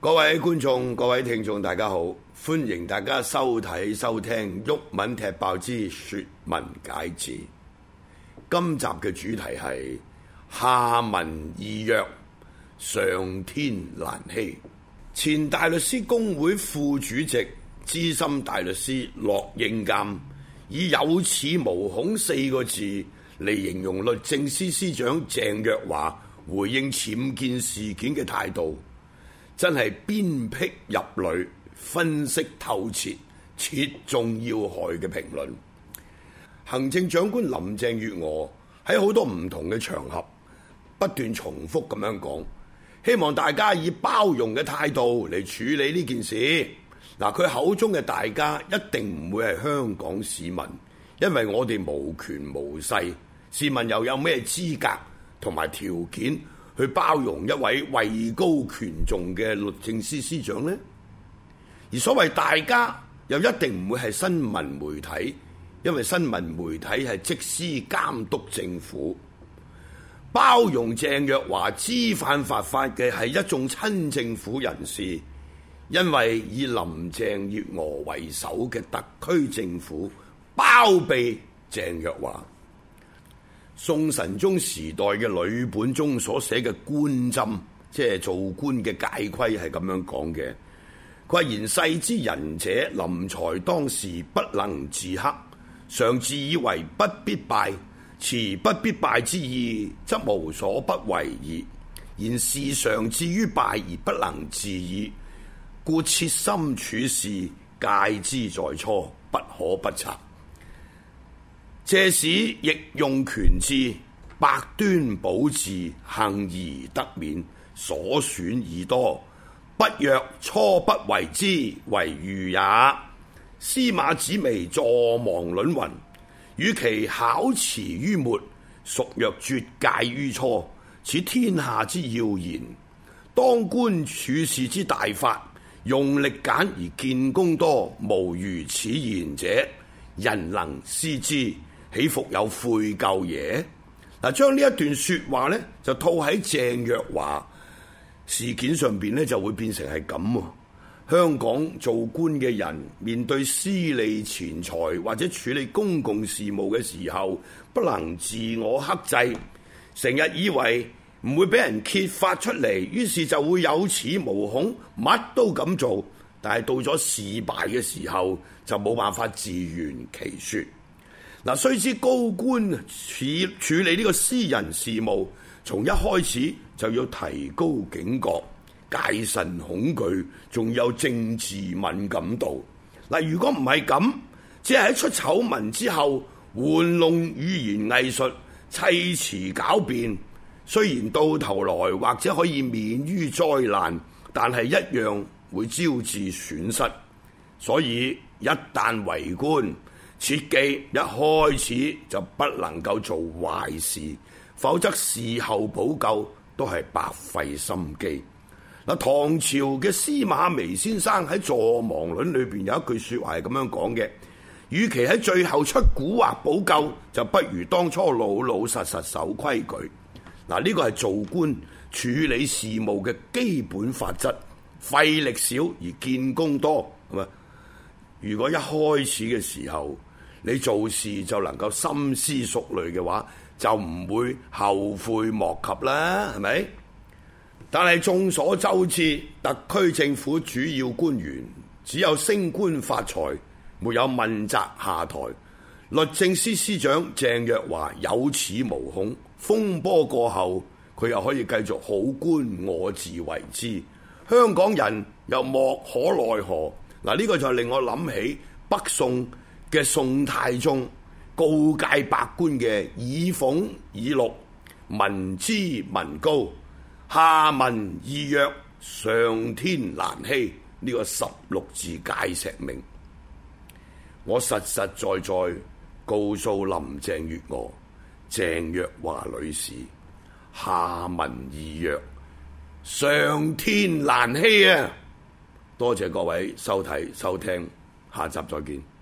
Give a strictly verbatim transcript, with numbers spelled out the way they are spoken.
各位觀眾、各位聽眾，大家好，歡迎大家收睇、收聽《毓民踢爆之說文解字》。今集嘅主題係下民易虐，上天難欺。前大律師公會副主席、資深大律師駱應淦以有恃無恐四個字嚟形容律政司司長鄭若驊回應僭建事件嘅態度，真係鞭辟入裡，分析透徹，切中要害嘅評論。行政長官林鄭月娥喺好多唔同嘅場合不斷重複咁樣講，希望大家以包容嘅態度嚟處理呢件事。嗱，佢口中嘅大家一定唔會係香港市民，因為我哋無權無勢，市民又有咩資格同埋條件去包容一位位高權重嘅律政司司長呢？而所謂大家又一定唔會係新聞媒體，因為新聞媒體係即時監督政府。包容鄭若驊知犯法法嘅係一眾親政府人士，因為以林鄭月娥為首嘅特區政府包庇鄭若驊。宋神宗時代嘅呂本中所寫嘅官箴，即係做官嘅戒規係咁樣講嘅。佢話：言世之仁者，臨財當時不能自克，常自以為不必敗，持不必敗之意，則無所不為矣。然事常至於敗而不能自已，故切心處事，戒之在初，不可不察。借使亦用權智，百端保治，幸而得免，所損已多，不若初不為之，為愚也。司馬子微坐忘論云：與其巧辭於末，孰若絕戒於初？此天下之要言。當官處事之大法，用力簡而見功多，無如此言者，人能思之，豈復有悔咎耶？嗱，將呢一段說話呢，就套喺鄭若驊事件上邊呢，就會變成係咁。香港做官嘅人面對私利錢財或者處理公共事務嘅時候，不能自我克制，成日以為唔會俾人揭發出嚟，於是就會有恃無恐，乜都咁做。但係到咗事敗嘅時候，就冇辦法自圓其說。嗱，須知高官處處理呢個私人事務，從一開始就要提高警覺、戒慎恐懼，仲有政治敏感度。嗱，如果唔係咁，只係喺出醜聞之後玩弄語言藝術、砌詞狡辯，雖然到頭來或者可以免於災難，但係一樣會招致損失。所以一旦為官，切記一開始就不能夠做壞事，否則事後補救都係白費心機。嗱，唐朝嘅司馬微先生喺《坐忘論》裏邊有一句説話係咁樣講嘅：與其喺最後出蠱惑補救，就不如當初老老實實守規矩。嗱，呢個係做官處理事務嘅基本法則，費力少而見功多，係咪？如果一開始嘅時候你做事就能夠深思熟慮嘅話，就唔會後悔莫及啦，係咪？但係眾所周知，特區政府主要官員只有升官發財，沒有問責下台。律政司司長鄭若驊有恃無恐，風波過後佢又可以繼續好官我自為之，香港人又莫可奈何。嗱，呢個就令我諗起北宋嘅宋太宗告誡百官嘅以俸以祿，民脂民膏，下民易虐，上天難欺，呢個十六字戒石銘，我實實在在告訴林鄭月娥、鄭若驊女士，下民易虐，上天難欺啊！多謝各位收睇收聽，下集再見。